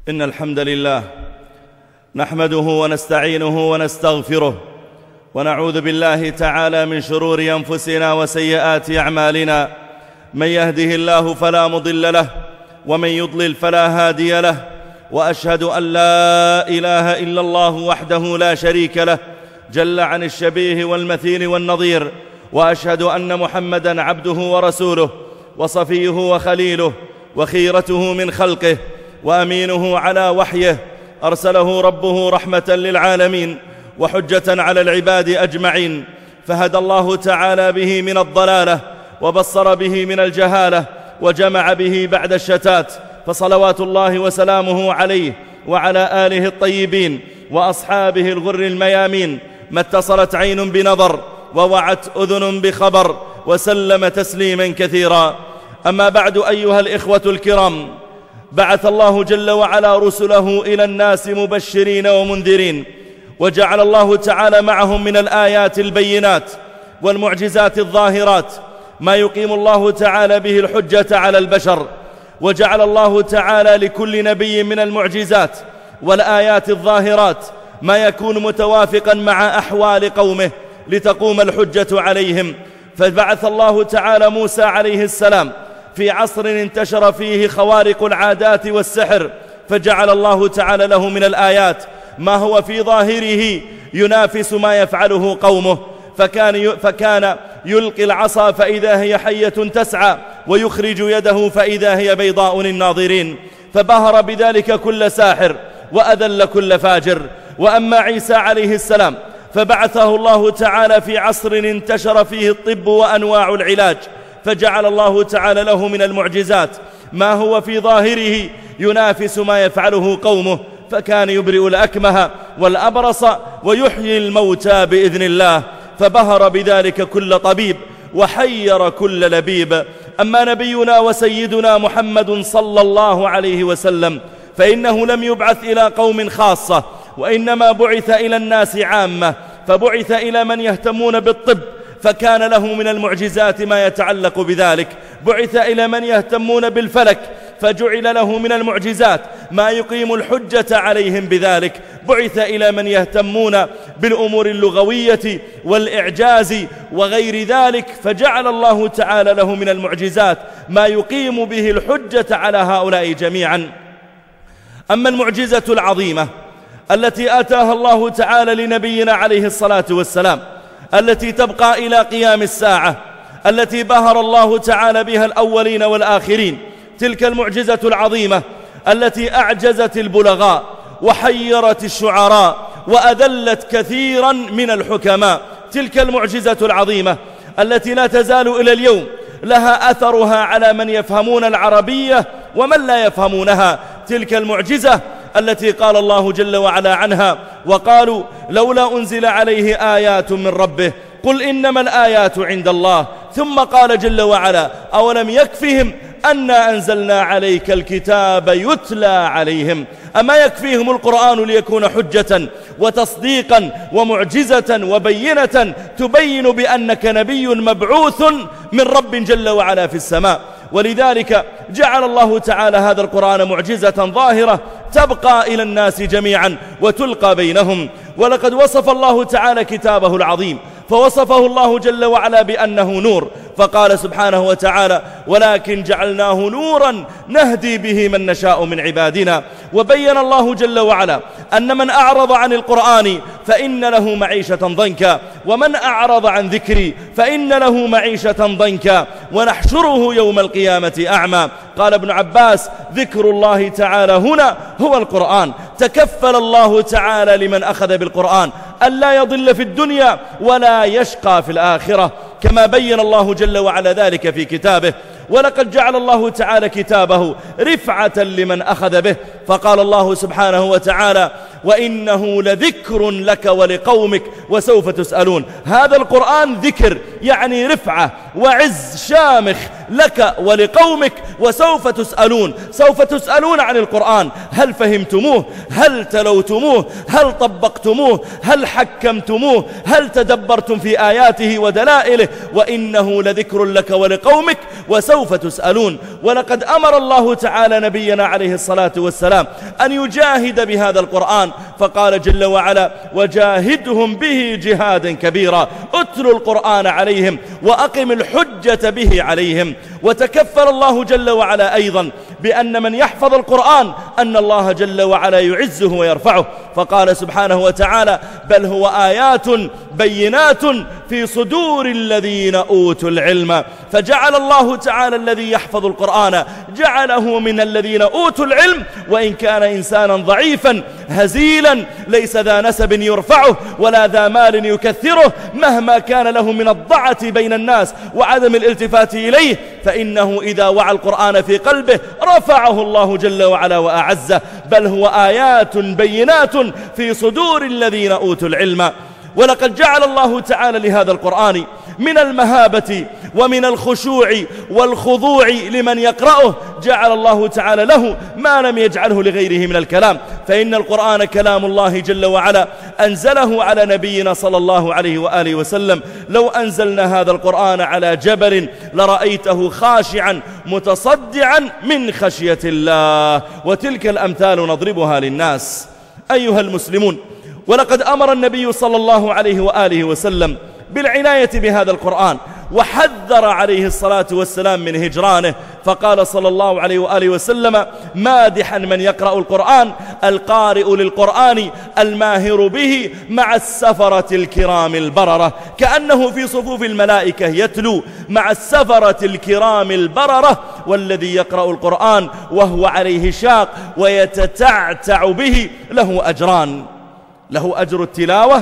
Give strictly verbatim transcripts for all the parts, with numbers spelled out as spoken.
إن الحمد لله نحمده ونستعينه ونستغفره ونعوذ بالله تعالى من شرور أنفسنا وسيئات أعمالنا. من يهده الله فلا مضل له ومن يضلل فلا هادي له، وأشهد أن لا إله إلا الله وحده لا شريك له جل عن الشبيه والمثيل والنظير، وأشهد أن محمدًا عبده ورسوله وصفيه وخليله وخيرته من خلقه وأمينه على وحيه، أرسله ربه رحمة للعالمين وحجة على العباد أجمعين، فهدى الله تعالى به من الضلالة وبصر به من الجهالة وجمع به بعد الشتات، فصلوات الله وسلامه عليه وعلى آله الطيبين وأصحابه الغر الميامين، ما اتصلت عين بنظر ووعت أذن بخبر، وسلم تسليما كثيرا. أما بعد، أيها الإخوة الكرام، بعث الله جل وعلا رسله إلى الناس مبشرين ومنذرين، وجعل الله تعالى معهم من الآيات البينات والمعجزات الظاهرات ما يقيم الله تعالى به الحجة على البشر، وجعل الله تعالى لكل نبي من المعجزات والآيات الظاهرات ما يكون متوافقا مع أحوال قومه لتقوم الحجة عليهم. فبعث الله تعالى موسى عليه السلام في عصر انتشر فيه خوارق العادات والسحر، فجعل الله تعالى له من الآيات ما هو في ظاهره ينافس ما يفعله قومه، فكان, فكان يلقي العصا فإذا هي حية تسعى، ويخرج يده فإذا هي بيضاء للناظرين، فبهر بذلك كل ساحر وأذل كل فاجر. وأما عيسى عليه السلام فبعثه الله تعالى في عصر انتشر فيه الطب وأنواع العلاج، فجعل الله تعالى له من المعجزات ما هو في ظاهره ينافس ما يفعله قومه، فكان يبرئ الأكمه والأبرص ويحيي الموتى بإذن الله، فبهر بذلك كل طبيب وحير كل لبيب. أما نبينا وسيدنا محمد صلى الله عليه وسلم فإنه لم يبعث إلى قوم خاصة، وإنما بعث إلى الناس عامة، فبعث إلى من يهتمون بالطب فكان له من المعجزات ما يتعلق بذلك، بعث إلى من يهتمون بالفلك فجعل له من المعجزات ما يقيم الحجة عليهم بذلك، بعث إلى من يهتمون بالأمور اللغوية والإعجاز وغير ذلك فجعل الله تعالى له من المعجزات ما يقيم به الحجة على هؤلاء جميعا. أما المعجزة العظيمة التي آتاها الله تعالى لنبينا عليه الصلاة والسلام التي تبقى إلى قيام الساعة، التي بهر الله تعالى بها الأولين والآخرين، تلك المعجزة العظيمة التي أعجزت البلغاء وحيرت الشعراء وأذلت كثيرا من الحكماء، تلك المعجزة العظيمة التي لا تزال إلى اليوم لها أثرها على من يفهمون العربية ومن لا يفهمونها، تلك المعجزة التي قال الله جل وعلا عنها: وقالوا لولا أنزل عليه آيات من ربه قل إنما الآيات عند الله. ثم قال جل وعلا: أولم يكفهم أنا أنزلنا عليك الكتاب يتلى عليهم. أما يكفيهم القرآن ليكون حجة وتصديقا ومعجزة وبينة تبين بأنك نبي مبعوث من رب جل وعلا في السماء. ولذلك جعل الله تعالى هذا القرآن معجزة ظاهرة تبقى إلى الناس جميعا وتلقى بينهم. ولقد وصف الله تعالى كتابه العظيم، فوصفه الله جل وعلا بأنه نور، فقال سبحانه وتعالى: ولكن جعلناه نورا نهدي به من نشاء من عبادنا. وبين الله جل وعلا أن من أعرض عن القرآن فإن له معيشة ضنكا، ومن أعرض عن ذكري فإن له معيشة ضنكا ونحشره يوم القيامة أعمى. قال ابن عباس: ذكر الله تعالى هنا هو القرآن. تكفل الله تعالى لمن أخذ بالقرآن ألا يضل في الدنيا ولا يشقى في الآخرة، كما بين الله جل وعلا ذلك في كتابه. ولقد جعل الله تعالى كتابه رفعة لمن أخذ به، فقال الله سبحانه وتعالى: وإنه لذكر لك ولقومك وسوف تسألون. هذا القرآن ذكر يعني رفعة وعز شامخ لك ولقومك، وسوف تسألون. سوف تسألون عن القرآن، هل فهمتموه؟ هل تلوتموه؟ هل طبقتموه؟ هل حكمتموه؟ هل تدبرتم في آياته ودلائله؟ وإنه لذكر لك ولقومك وسوف تسألون. ولقد أمر الله تعالى نبينا عليه الصلاة والسلام أن يجاهد بهذا القرآن، فقال جل وعلا: وجاهدهم به جهادا كبيرا. اتلوا القرآن عليهم وأقم الحجة به عليهم. وتكفل الله جل وعلا أيضا بأن من يحفظ القرآن أن الله جل وعلا يعزه ويرفعه، فقال سبحانه وتعالى: بل هو آيات بينات في صدور الذين أوتوا العلم. فجعل الله تعالى الذي يحفظ القرآن جعله من الذين أوتوا العلم، وإن كان إنسانا ضعيفا هزيلا ليس ذا نسب يرفعه ولا ذا مال يكثره، مهما كان له من الضعة بين الناس وعدم الالتفات إليه، فإنه إذا وعى القرآن في قلبه رفعه الله جل وعلا وأعزه. بل هو آيات بينات في صدور الذين أوتوا العلم. ولقد جعل الله تعالى لهذا القرآن من المهابة ومن الخشوع والخضوع لمن يقرأه، جعل الله تعالى له ما لم يجعله لغيره من الكلام. فإن القرآن كلام الله جل وعلا أنزله على نبينا صلى الله عليه وآله وسلم. لو أنزلنا هذا القرآن على جبل لرأيته خاشعا متصدعا من خشية الله. وتلك الأمثال نضربها للناس. أيها المسلمون، ولقد أمر النبي صلى الله عليه وآله وسلم بالعناية بهذا القرآن، وحذر عليه الصلاة والسلام من هجرانه، فقال صلى الله عليه وآله وسلم مادحا من يقرأ القرآن: القارئ للقرآن الماهر به مع السفرة الكرام البررة. كأنه في صفوف الملائكة يتلو مع السفرة الكرام البررة. والذي يقرأ القرآن وهو عليه شاق ويتتعتع به له أجران: له أجر التلاوة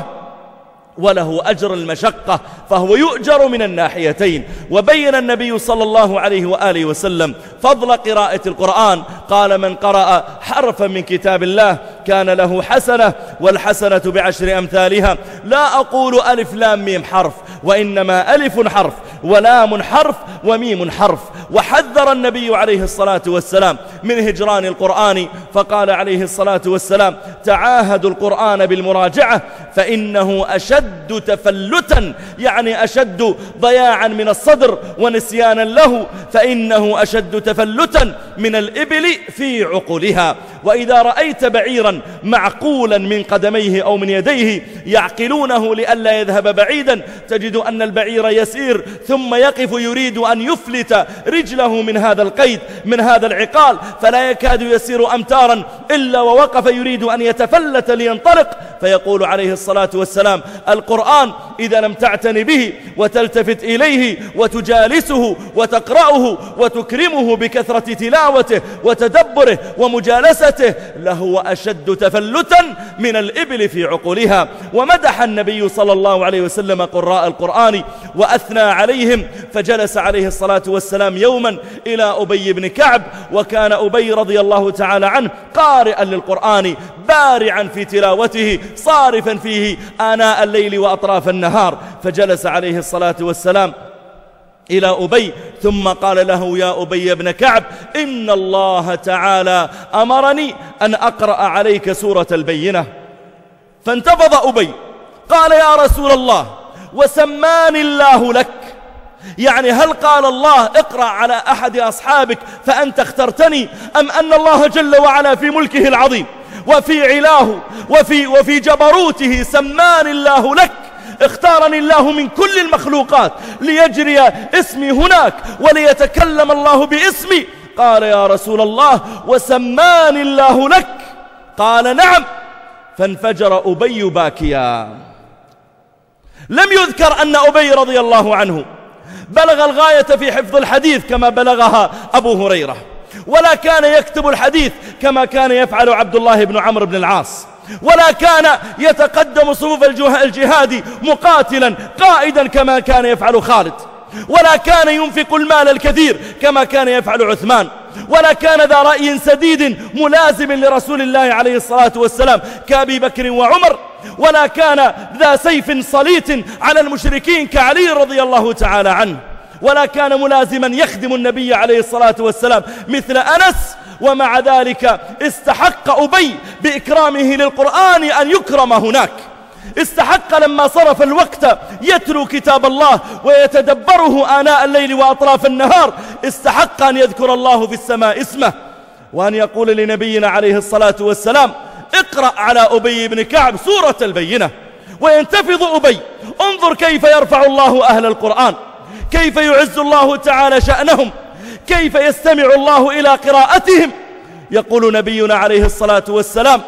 وله أجر المشقة، فهو يؤجر من الناحيتين. وبين النبي صلى الله عليه وآله وسلم فضل قراءة القرآن، قال: من قرأ حرفا من كتاب الله كان له حسنة، والحسنة بعشر أمثالها. لا أقول ألف لام ميم حرف، وإنما ألف حرف ولام حرف وميم حرف. وحذر النبي عليه الصلاة والسلام من هجران القرآن، فقال عليه الصلاة والسلام: تعاهدوا القرآن بالمراجعة فإنه أشد تفلتا، يعني أشد ضياعا من الصدر ونسيانا له، فإنه أشد تفلتا من الإبل في عقلها. وإذا رأيت بعيرا معقولا من قدميه أو من يديه يعقلونه لئلا يذهب بعيدا، تجد أن البعير يسير ثم يقف يريد أن يفلت رجله من هذا القيد، من هذا العقال، فلا يكاد يسير أمتارا إلا ووقف يريد أن يتفلت لينطلق. فيقول عليه الصلاة والسلام: القرآن إذا لم تعتني به وتلتفت إليه وتجالسه وتقرأه وتكرمه بكثرة تلاوته وتدبره ومجالسته لهو أشد تفلتا من الإبل في عقولها. ومدح النبي صلى الله عليه وسلم قراء القرآن وأثنى عليهم، فجلس عليه الصلاة والسلام يوما إلى أبي بن كعب، وكان أبي رضي الله تعالى عنه قارئا للقرآن بارعا في تلاوته صارفا فيه آناء الليل وأطراف النهار. فجلس عليه الصلاة والسلام إلى أبي ثم قال له: يا أبي بن كعب، إن الله تعالى أمرني أن أقرأ عليك سورة البينة. فانتفض أبي قال: يا رسول الله، وسماني الله لك، يعني هل قال الله اقرأ على أحد أصحابك فأنت اخترتني، أم أن الله جل وعلا في ملكه العظيم وفي علاه وفي, وفي جبروته سماني الله لك، اختارني الله من كل المخلوقات ليجري اسمي هناك وليتكلم الله باسمي؟ قال: يا رسول الله، وسماني الله لك؟ قال: نعم. فانفجر أبي باكيا. لم يذكر أن أبي رضي الله عنه بلغ الغاية في حفظ الحديث كما بلغها أبو هريرة، ولا كان يكتب الحديث كما كان يفعل عبد الله بن عمرو بن العاص، ولا كان يتقدم صفوف الجهاد مقاتلا قائدا كما كان يفعل خالد، ولا كان ينفق المال الكثير كما كان يفعل عثمان، ولا كان ذا رأي سديد ملازم لرسول الله عليه الصلاة والسلام كأبي بكر وعمر، ولا كان ذا سيف صليت على المشركين كعلي رضي الله تعالى عنه. ولا كان ملازما يخدم النبي عليه الصلاة والسلام مثل أنس، ومع ذلك استحق أبي بإكرامه للقرآن أن يكرم هناك. استحق لما صرف الوقت يتلو كتاب الله ويتدبره آناء الليل وأطراف النهار، استحق أن يذكر الله في السماء اسمه، وأن يقول لنبينا عليه الصلاة والسلام: اقرأ على أبي بن كعب سورة البينة. وينتفض أبي. انظر كيف يرفع الله أهل القرآن، كيف يعز الله تعالى شأنهم، كيف يستمع الله إلى قراءتهم. يقول نبينا عليه الصلاة والسلام: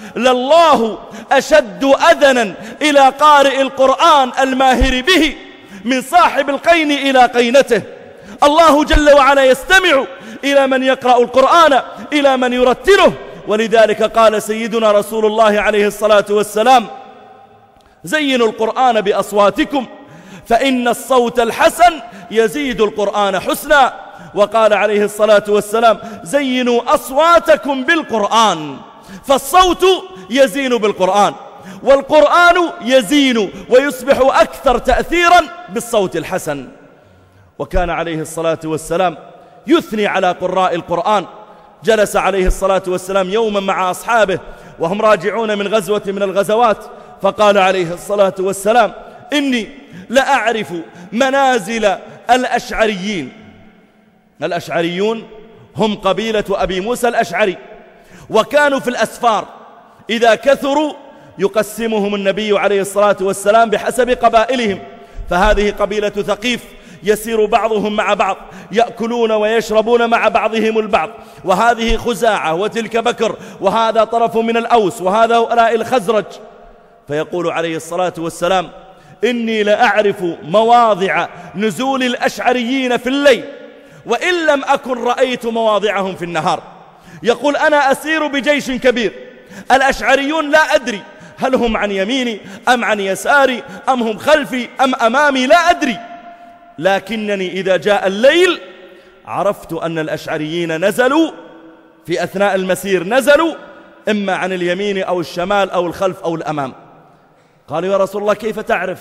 لله أشد أذنا إلى قارئ القرآن الماهر به من صاحب القين إلى قينته. الله جل وعلا يستمع إلى من يقرأ القرآن، إلى من يرتله. ولذلك قال سيدنا رسول الله عليه الصلاة والسلام: زينوا القرآن بأصواتكم فإن الصوت الحسن يزيد القرآن حسنا. وقال عليه الصلاة والسلام: زينوا أصواتكم بالقرآن، فالصوت يزين بالقرآن، والقرآن يزين ويصبح أكثر تأثيرا بالصوت الحسن. وكان عليه الصلاة والسلام يثني على قراء القرآن. جلس عليه الصلاة والسلام يوما مع أصحابه وهم راجعون من غزوة من الغزوات، فقال عليه الصلاة والسلام: إني لأعرف منازل الأشعريين. الأشعريون هم قبيلة أبي موسى الأشعري، وكانوا في الأسفار إذا كثروا يقسمهم النبي عليه الصلاة والسلام بحسب قبائلهم. فهذه قبيلة ثقيف يسير بعضهم مع بعض، يأكلون ويشربون مع بعضهم البعض. وهذه خزاعة، وتلك بكر، وهذا طرف من الأوس، وهذا هؤلاء الخزرج. فيقول عليه الصلاة والسلام: إني لأعرف مواضع نزول الأشعريين في الليل، وإن لم أكن رأيت مواضعهم في النهار. يقول: أنا أسير بجيش كبير، الأشعريون لا أدري هل هم عن يميني أم عن يساري أم هم خلفي أم أمامي، لا أدري، لكنني إذا جاء الليل عرفت أن الأشعريين نزلوا في أثناء المسير، نزلوا إما عن اليمين أو الشمال أو الخلف أو الأمام. قالوا: يا رسول الله كيف تعرف؟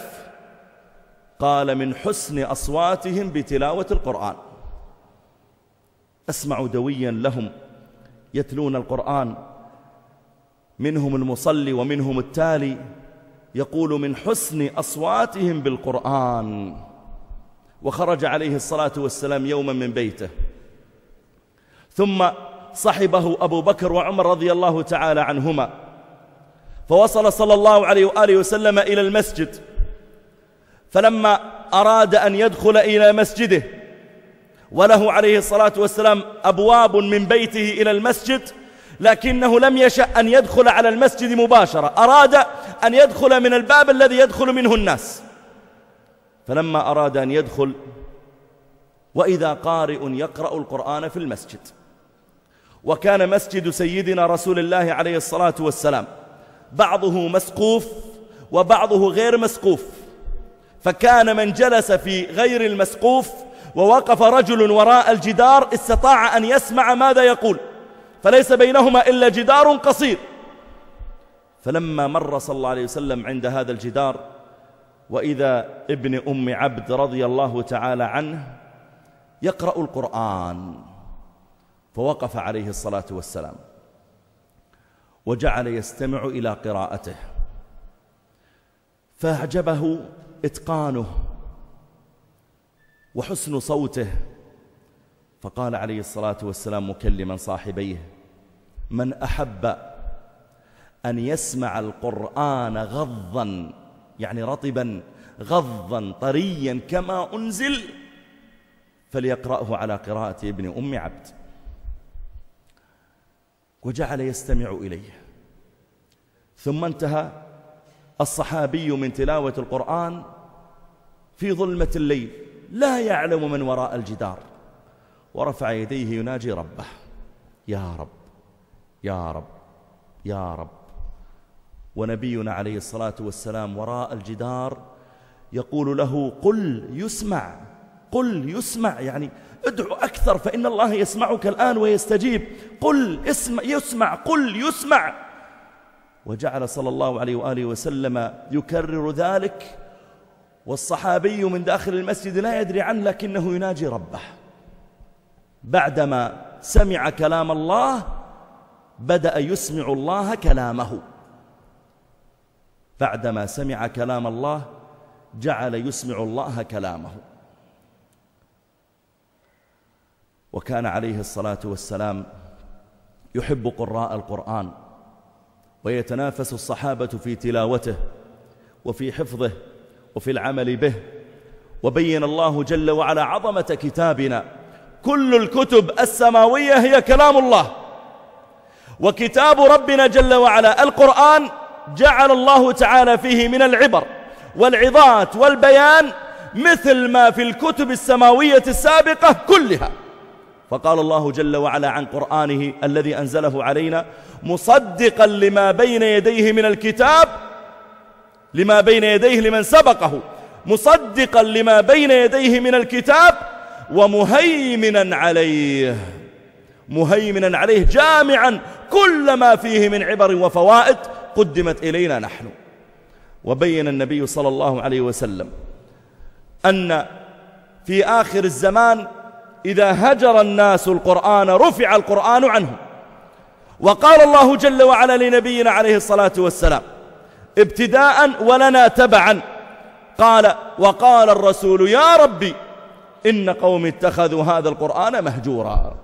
قال: من حسن أصواتهم بتلاوة القرآن. أسمع دويا لهم يتلون القرآن، منهم المصلي ومنهم التالي، يقول: من حسن أصواتهم بالقرآن. وخرج عليه الصلاة والسلام يوما من بيته، ثم صحبه أبو بكر وعمر رضي الله تعالى عنهما، فوصل صلى الله عليه وآله وسلم إلى المسجد. فلما أراد أن يدخل إلى مسجده، وله عليه الصلاة والسلام أبواب من بيته إلى المسجد، لكنه لم يشأ أن يدخل على المسجد مباشرة، أراد أن يدخل من الباب الذي يدخل منه الناس. فلما أراد أن يدخل، وإذا قارئ يقرأ القرآن في المسجد. وكان مسجد سيدنا رسول الله عليه الصلاة والسلام بعضه مسقوف وبعضه غير مسقوف، فكان من جلس في غير المسقوف ووقف رجل وراء الجدار استطاع أن يسمع ماذا يقول، فليس بينهما إلا جدار قصير. فلما مر صلى الله عليه وسلم عند هذا الجدار، وإذا ابن أم عبد رضي الله تعالى عنه يقرأ القرآن، فوقف عليه الصلاة والسلام وجعل يستمع إلى قراءته، فأعجبه إتقانه وحسن صوته، فقال عليه الصلاة والسلام مكلما صاحبيه: من أحب أن يسمع القرآن غضا، يعني رطبا غضا طريا كما أنزل، فليقرأه على قراءة ابن أم عبد. وجعل يستمع إليه، ثم انتهى الصحابي من تلاوة القرآن في ظلمة الليل، لا يعلم من وراء الجدار، ورفع يديه يناجي ربه: يا رب يا رب يا رب. ونبينا عليه الصلاة والسلام وراء الجدار يقول له: قل يسمع، قل يسمع، يعني ادعو أكثر فإن الله يسمعك الآن ويستجيب، قل اسمع يسمع، قل يسمع. وجعل صلى الله عليه وآله وسلم يكرر ذلك، والصحابي من داخل المسجد لا يدري عنه لكنه يناجي ربه. بعدما سمع كلام الله بدأ يسمع الله كلامه. بعدما سمع كلام الله جعل يسمع الله كلامه. وكان عليه الصلاة والسلام يحب قراء القرآن، ويتنافس الصحابة في تلاوته وفي حفظه وفي العمل به. وبين الله جل وعلا عظمة كتابنا. كل الكتب السماوية هي كلام الله، وكتاب ربنا جل وعلا القرآن جعل الله تعالى فيه من العبر والعظات والبيان مثل ما في الكتب السماوية السابقة كلها. فقال الله جل وعلا عن قرآنه الذي أنزله علينا: مصدقا لما بين يديه من الكتاب، لما بين يديه لمن سبقه، مصدقا لما بين يديه من الكتاب ومهيمنا عليه. مهيمنا عليه جامعا كل ما فيه من عبر وفوائد قدمت إلينا نحن. وبين النبي صلى الله عليه وسلم أن في آخر الزمان إذا هجر الناس القرآن رفع القرآن عنهم. وقال الله جل وعلا لنبينا عليه الصلاة والسلام ابتداء ولنا تبعا، قال: وقال الرسول يا ربي إن قوم اتخذوا هذا القرآن مهجورا.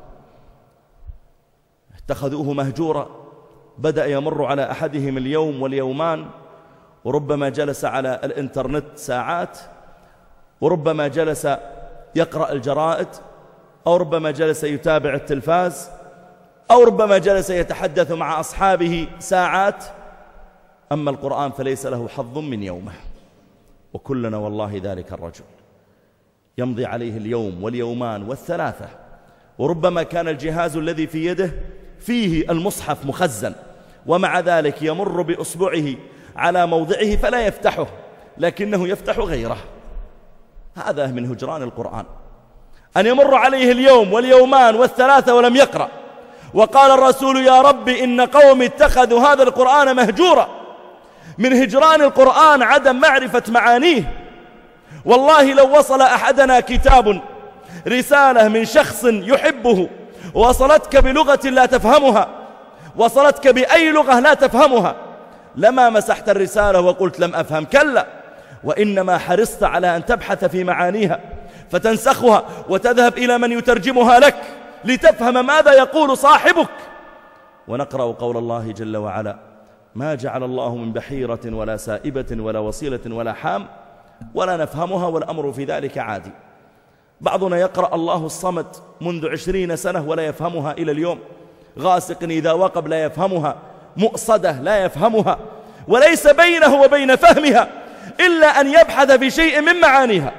اتخذوه مهجورا، بدأ يمر على أحدهم اليوم واليومان، وربما جلس على الإنترنت ساعات، وربما جلس يقرأ الجرائد، أو ربما جلس يتابع التلفاز، أو ربما جلس يتحدث مع أصحابه ساعات. أما القرآن فليس له حظ من يومه. وكلنا والله ذلك الرجل يمضي عليه اليوم واليومان والثلاثة، وربما كان الجهاز الذي في يده فيه المصحف مخزن، ومع ذلك يمر بأصبعه على موضعه فلا يفتحه، لكنه يفتح غيره. هذا من هجران القرآن، أن يمر عليه اليوم واليومان والثلاثة ولم يقرأ. وقال الرسول يا رب إن قوم اتخذوا هذا القرآن مهجورا. من هجران القرآن عدم معرفة معانيه. والله لو وصل أحدنا كتاب رسالة من شخص يحبه وصلتك بلغة لا تفهمها، وصلتك بأي لغة لا تفهمها، لما مسحت الرسالة وقلت لم أفهم، كلا، وإنما حرصت على أن تبحث في معانيها فتنسخها وتذهب إلى من يترجمها لك لتفهم ماذا يقول صاحبك. ونقرأ قول الله جل وعلا: ما جعل الله من بحيرة ولا سائبة ولا وصيلة ولا حام ولا نفهمها والأمر في ذلك عادي. بعضنا يقرأ الله الصمد منذ عشرين سنة ولا يفهمها إلى اليوم، غاسق إذا وقب لا يفهمها، مؤصدة لا يفهمها، وليس بينه وبين فهمها إلا أن يبحث في شيء من معانيها.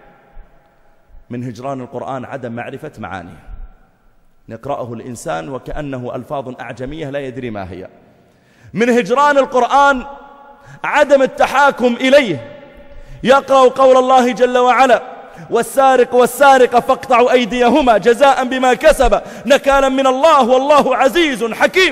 من هجران القرآن عدم معرفة معانيه. نقرأه الإنسان وكأنه ألفاظ أعجمية لا يدري ما هي. من هجران القرآن عدم التحاكم إليه. يقرأ قول الله جل وعلا: والسارق والسارقة فاقطعوا أيديهما جزاء بما كسب نكالا من الله والله عزيز حكيم.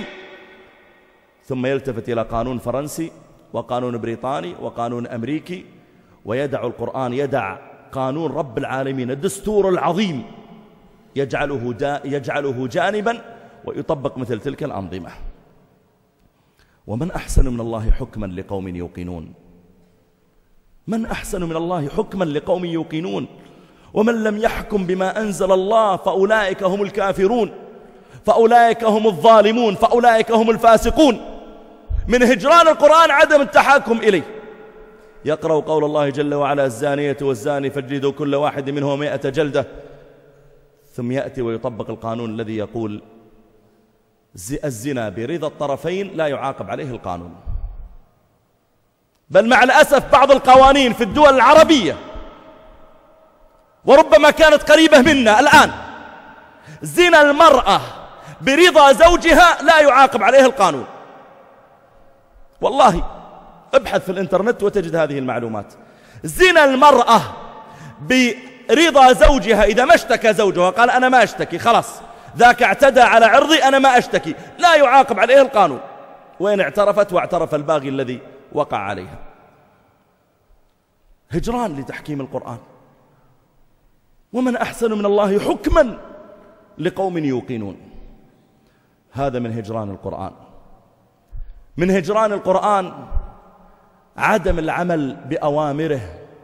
ثم يلتفت إلى قانون فرنسي وقانون بريطاني وقانون أمريكي، ويدع القرآن، يدع قانون رب العالمين الدستور العظيم، يجعله, يجعله جانبا ويطبق مثل تلك الأنظمة. ومن أحسن من الله حكما لقوم يوقنون. من أحسن من الله حكما لقوم يوقنون. ومن لم يحكم بما أنزل الله فأولئك هم الكافرون، فأولئك هم الظالمون، فأولئك هم الفاسقون. من هجران القرآن عدم التحاكم إليه. يقرأ قول الله جل وعلا: الزانية والزاني فاجلدوا كل واحد منهم مئة جلدة، ثم يأتي ويطبق القانون الذي يقول الزنا برضا الطرفين لا يعاقب عليه القانون. بل مع الأسف بعض القوانين في الدول العربية وربما كانت قريبة منا الآن، زنا المرأة برضا زوجها لا يعاقب عليه القانون. والله ابحث في الانترنت وتجد هذه المعلومات. زنا المرأة برضا زوجها، إذا ما اشتكى زوجها قال أنا ما أشتكي، خلاص ذاك اعتدى على عرضي أنا ما أشتكي، لا يعاقب عليه القانون، وإن اعترفت واعترف الباغي الذي وقع عليها. هجران لتحكيم القرآن. ومن أحسن من الله حكما لقوم يوقنون. هذا من هجران القرآن. من هجران القرآن عدم العمل بأوامره،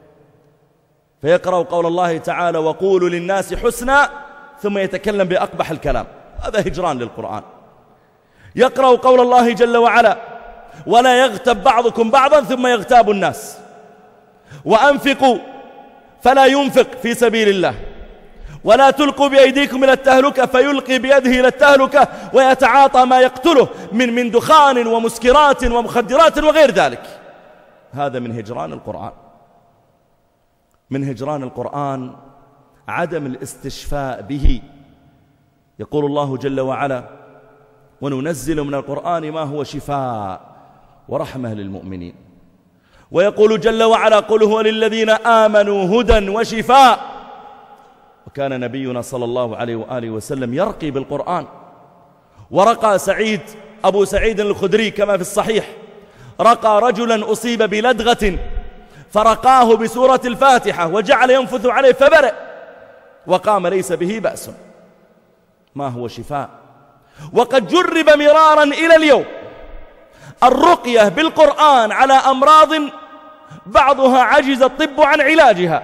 فيقرأ قول الله تعالى وقولوا للناس حسنا ثم يتكلم بأقبح الكلام، هذا هجران للقرآن. يقرأ قول الله جل وعلا ولا يغتب بعضكم بعضا ثم يغتاب الناس، وأنفقوا فلا ينفق في سبيل الله، ولا تلقوا بأيديكم إلى التهلكة فيلقي بيده إلى التهلكة ويتعاطى ما يقتله من من دخان ومسكرات ومخدرات وغير ذلك. هذا من هجران القرآن. من هجران القرآن عدم الاستشفاء به. يقول الله جل وعلا وننزل من القرآن ما هو شفاء ورحمة للمؤمنين. ويقول جل وعلا قل هو للذين آمنوا هدى وشفاء. وكان نبينا صلى الله عليه وآله وسلم يرقي بالقرآن. ورقى سعيد أبو سعيد الخدري كما في الصحيح، رقى رجلا أصيب بلدغة فرقاه بسورة الفاتحة وجعل ينفث عليه فبرئ وقام ليس به بأس. ما هو شفاء. وقد جرب مرارا إلى اليوم الرقية بالقرآن على أمراض بعضها عجز الطب عن علاجها،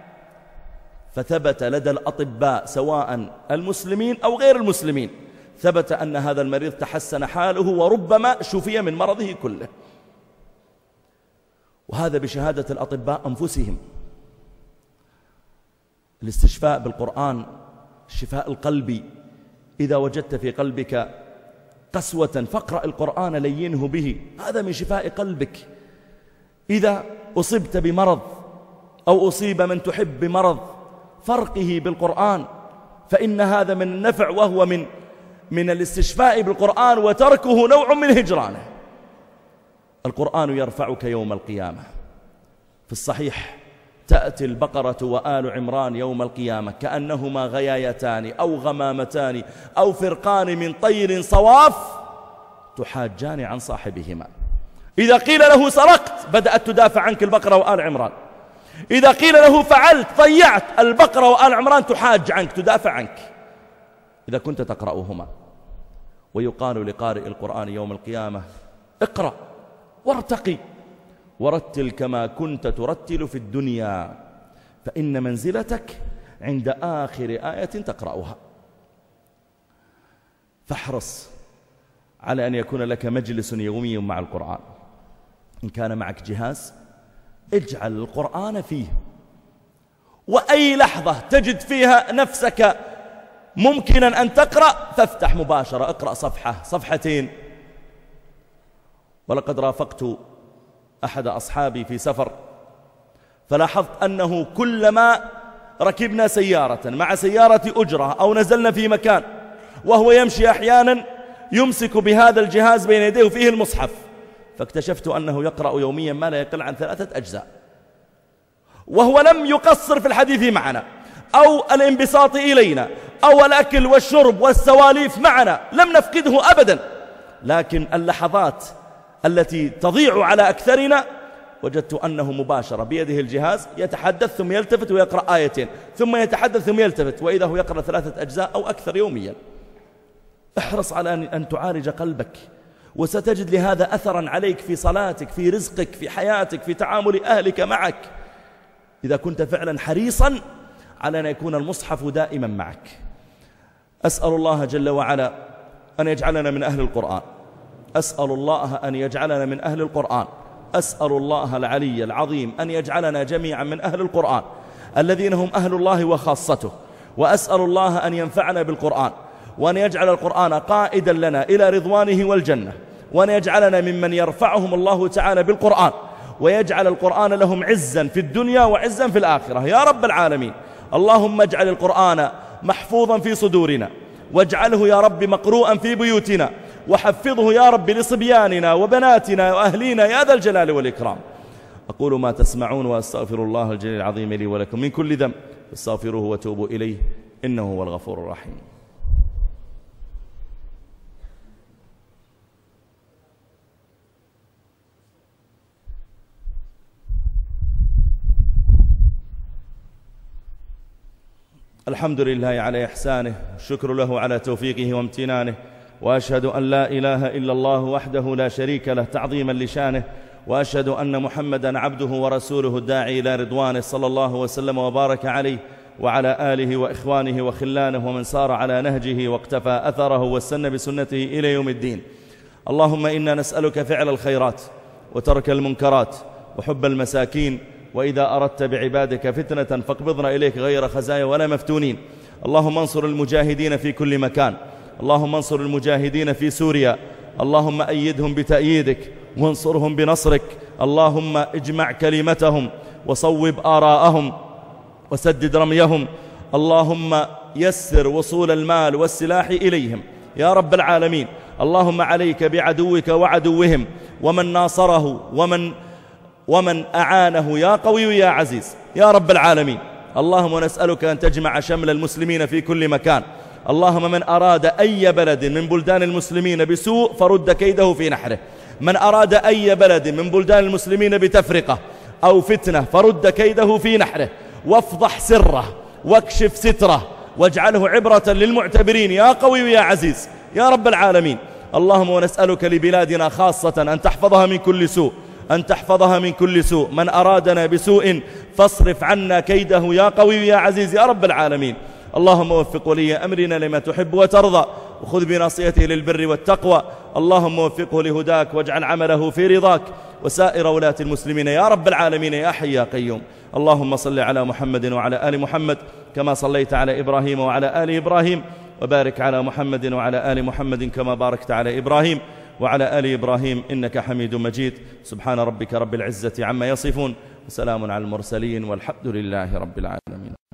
فثبت لدى الأطباء سواء المسلمين أو غير المسلمين، ثبت أن هذا المريض تحسن حاله وربما شفي من مرضه كله. وهذا بشهادة الأطباء أنفسهم. الاستشفاء بالقرآن الشفاء القلبي. إذا وجدت في قلبك قسوة فاقرأ القرآن لينه به، هذا من شفاء قلبك. إذا أصبت بمرض أو أصيب من تحب بمرض فرقه بالقرآن، فإن هذا من النفع وهو من من الاستشفاء بالقرآن، وتركه نوع من هجرانه. القرآن يرفعك يوم القيامة. في الصحيح تأتي البقرة وآل عمران يوم القيامة كأنهما غيايتان أو غمامتان أو فرقان من طير صواف تحاجان عن صاحبهما. إذا قيل له سرقت بدأت تدافع عنك البقرة وآل عمران، إذا قيل له فعلت ضيعت البقرة وآل عمران تحاج عنك تدافع عنك إذا كنت تقرأهما. ويقال لقارئ القرآن يوم القيامة اقرأ وارتقي ورتل كما كنت ترتل في الدنيا فإن منزلتك عند آخر آية تقرأها. فاحرص على أن يكون لك مجلس يومي مع القرآن. إن كان معك جهاز اجعل القرآن فيه، وأي لحظة تجد فيها نفسك ممكنا أن تقرأ فافتح مباشرة اقرأ صفحة صفحتين. ولقد رافقت أحد أصحابي في سفر فلاحظت أنه كلما ركبنا سيارة مع سيارة أجرة أو نزلنا في مكان وهو يمشي أحيانا يمسك بهذا الجهاز بين يديه فيه المصحف، فاكتشفت أنه يقرأ يوميا ما لا يقل عن ثلاثة أجزاء، وهو لم يقصر في الحديث معنا أو الانبساط إلينا أو الأكل والشرب والسواليف معنا، لم نفقده أبدا، لكن اللحظات التي تضيع على أكثرنا وجدت أنه مباشرة بيده الجهاز يتحدث ثم يلتفت ويقرأ آيتين ثم يتحدث ثم يلتفت، وإذا هو يقرأ ثلاثة أجزاء أو أكثر يوميا. احرص على أن تعالج قلبك، وستجد لهذا أثرا عليك في صلاتك في رزقك في حياتك في تعامل أهلك معك، إذا كنت فعلا حريصا على أن يكون المصحف دائما معك. أسأل الله جل وعلا أن يجعلنا من أهل القرآن، أسأل الله أن يجعلنا من أهل القرآن، أسأل الله العلي العظيم أن يجعلنا جميعا من أهل القرآن الذين هم أهل الله وخاصته، وأسأل الله أن ينفعنا بالقرآن، وأن يجعل القرآن قائدا لنا إلى رضوانه والجنة، وأن يجعلنا ممن يرفعهم الله تعالى بالقرآن، ويجعل القرآن لهم عزا في الدنيا وعزا في الآخرة يا رب العالمين. اللهم اجعل القرآن محفوظا في صدورنا، واجعله يا رب مقروءا في بيوتنا، وحفظه يا رب لصبياننا وبناتنا وأهلينا يا ذا الجلال والإكرام. أقول ما تسمعون وأستغفر الله الجليل العظيم لي ولكم من كل ذنب استغفروه وتوبوا إليه إنه هو الغفور الرحيم. الحمد لله على إحسانه، الشكر له على توفيقه وامتنانه، وأشهد أن لا إله إلا الله وحده لا شريك له تعظيما لشانه، وأشهد أن محمدا عبده ورسوله الداعي إلى رضوانه، صلى الله وسلم وبارك عليه وعلى آله وإخوانه وخلانه ومن سار على نهجه واقتفى أثره واستنى بسنته إلى يوم الدين. اللهم إنا نسألك فعل الخيرات وترك المنكرات وحب المساكين، وإذا أردت بعبادك فتنة فاقبضنا إليك غير خزايا ولا مفتونين. اللهم انصر المجاهدين في كل مكان، اللهم انصر المجاهدين في سوريا، اللهم أيدهم بتأييدك وانصرهم بنصرك، اللهم اجمع كلمتهم وصوب آراءهم وسدد رميهم، اللهم يسر وصول المال والسلاح إليهم يا رب العالمين. اللهم عليك بعدوك وعدوهم ومن ناصره ومن ومن أعانه يا قوي يا عزيز يا رب العالمين. اللهم نسألك أن تجمع شمل المسلمين في كل مكان. اللهم من أراد أي بلد من بلدان المسلمين بسوء فرد كيده في نحره، من أراد أي بلد من بلدان المسلمين بتفرقة أو فتنة فرد كيده في نحره، وافضح سره واكشف ستره واجعله عبرة للمعتبرين يا قوي يا عزيز يا رب العالمين. اللهم ونسألك لبلادنا خاصة أن تحفظها من كل سوء، أن تحفظها من كل سوء، من أرادنا بسوء فاصرف عنا كيده يا قوي يا عزيز يا رب العالمين. اللهم وفق ولي أمرنا لما تحب وترضى، وخذ بناصيته للبر والتقوى، اللهم وفقه لهداك واجعل عمله في رضاك، وسائر ولاة المسلمين يا رب العالمين يا حي يا قيوم. اللهم صل على محمد وعلى آل محمد كما صليت على إبراهيم وعلى آل إبراهيم، وبارك على محمد وعلى آل محمد كما باركت على إبراهيم وعلى آل إبراهيم إنك حميد مجيد. سبحان ربك رب العزة عما يصفون، وسلام على المرسلين، والحمد لله رب العالمين.